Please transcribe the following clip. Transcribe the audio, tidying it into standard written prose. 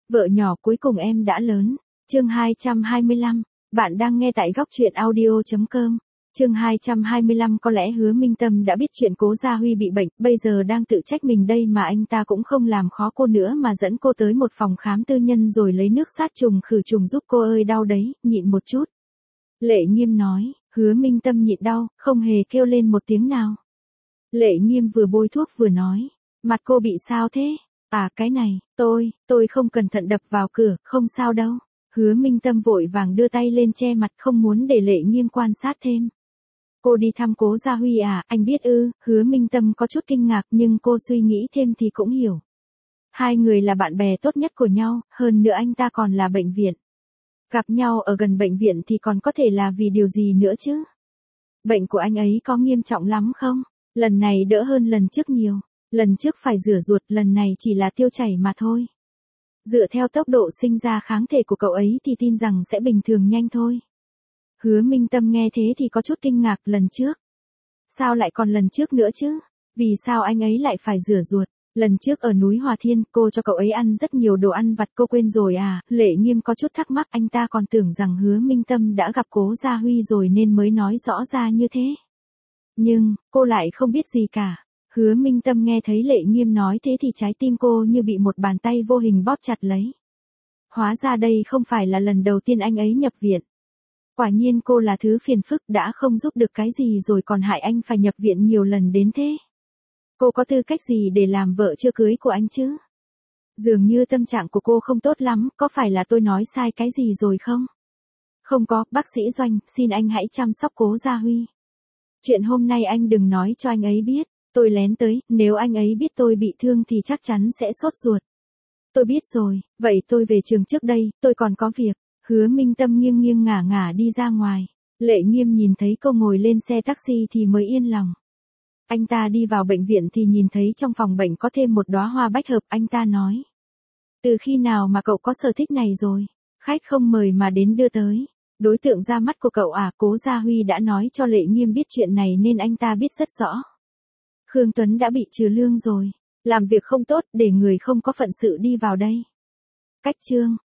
Vợ nhỏ cuối cùng em đã lớn. Chương 225. Bạn đang nghe tại góc truyện audio.com. Chương 225. Có lẽ Hứa Minh Tâm đã biết chuyện Cố Gia Huy bị bệnh, bây giờ đang tự trách mình đây mà anh ta cũng không làm khó cô nữa mà dẫn cô tới một phòng khám tư nhân rồi lấy nước sát trùng khử trùng giúp cô. Ơi đau đấy, nhịn một chút. Lệ Nghiêm nói. Hứa Minh Tâm nhịn đau, không hề kêu lên một tiếng nào. Lệ Nghiêm vừa bôi thuốc vừa nói. Mặt cô bị sao thế? À cái này, tôi không cẩn thận đập vào cửa, không sao đâu. Hứa Minh Tâm vội vàng đưa tay lên che mặt không muốn để Lệ Nghiêm quan sát thêm. Cô đi thăm Cố Gia Huy à, anh biết ư? Hứa Minh Tâm có chút kinh ngạc nhưng cô suy nghĩ thêm thì cũng hiểu. Hai người là bạn bè tốt nhất của nhau, hơn nữa anh ta còn là bệnh viện. Gặp nhau ở gần bệnh viện thì còn có thể là vì điều gì nữa chứ? Bệnh của anh ấy có nghiêm trọng lắm không? Lần này đỡ hơn lần trước nhiều. Lần trước phải rửa ruột, lần này chỉ là tiêu chảy mà thôi. Dựa theo tốc độ sinh ra kháng thể của cậu ấy thì tin rằng sẽ bình thường nhanh thôi. Hứa Minh Tâm nghe thế thì có chút kinh ngạc. Lần trước. Sao lại còn lần trước nữa chứ? Vì sao anh ấy lại phải rửa ruột? Lần trước ở núi Hòa Thiên, cô cho cậu ấy ăn rất nhiều đồ ăn vặt, cô quên rồi à? Lệ Nghiêm có chút thắc mắc, anh ta còn tưởng rằng Hứa Minh Tâm đã gặp Cố Gia Huy rồi nên mới nói rõ ra như thế. Nhưng, cô lại không biết gì cả. Hứa Minh Tâm nghe thấy Lệ Nghiêm nói thế thì trái tim cô như bị một bàn tay vô hình bóp chặt lấy. Hóa ra đây không phải là lần đầu tiên anh ấy nhập viện. Quả nhiên cô là thứ phiền phức, đã không giúp được cái gì rồi còn hại anh phải nhập viện nhiều lần đến thế. Cô có tư cách gì để làm vợ chưa cưới của anh chứ? Dường như tâm trạng của cô không tốt lắm, có phải là tôi nói sai cái gì rồi không? Không có, bác sĩ Doanh, xin anh hãy chăm sóc Cố Gia Huy. Chuyện hôm nay anh đừng nói cho anh ấy biết. Tôi lén tới, nếu anh ấy biết tôi bị thương thì chắc chắn sẽ sốt ruột. Tôi biết rồi, vậy tôi về trường trước đây, tôi còn có việc. Hứa Minh Tâm nghiêng nghiêng ngả ngả đi ra ngoài. Lệ Nghiêm nhìn thấy cô ngồi lên xe taxi thì mới yên lòng. Anh ta đi vào bệnh viện thì nhìn thấy trong phòng bệnh có thêm một đóa hoa bách hợp, anh ta nói. Từ khi nào mà cậu có sở thích này rồi? Khách không mời mà đến đưa tới. Đối tượng ra mắt của cậu à? Cố Gia Huy đã nói cho Lệ Nghiêm biết chuyện này nên anh ta biết rất rõ. Khương Tuấn đã bị trừ lương rồi. Làm việc không tốt để người không có phận sự đi vào đây. Cách chương.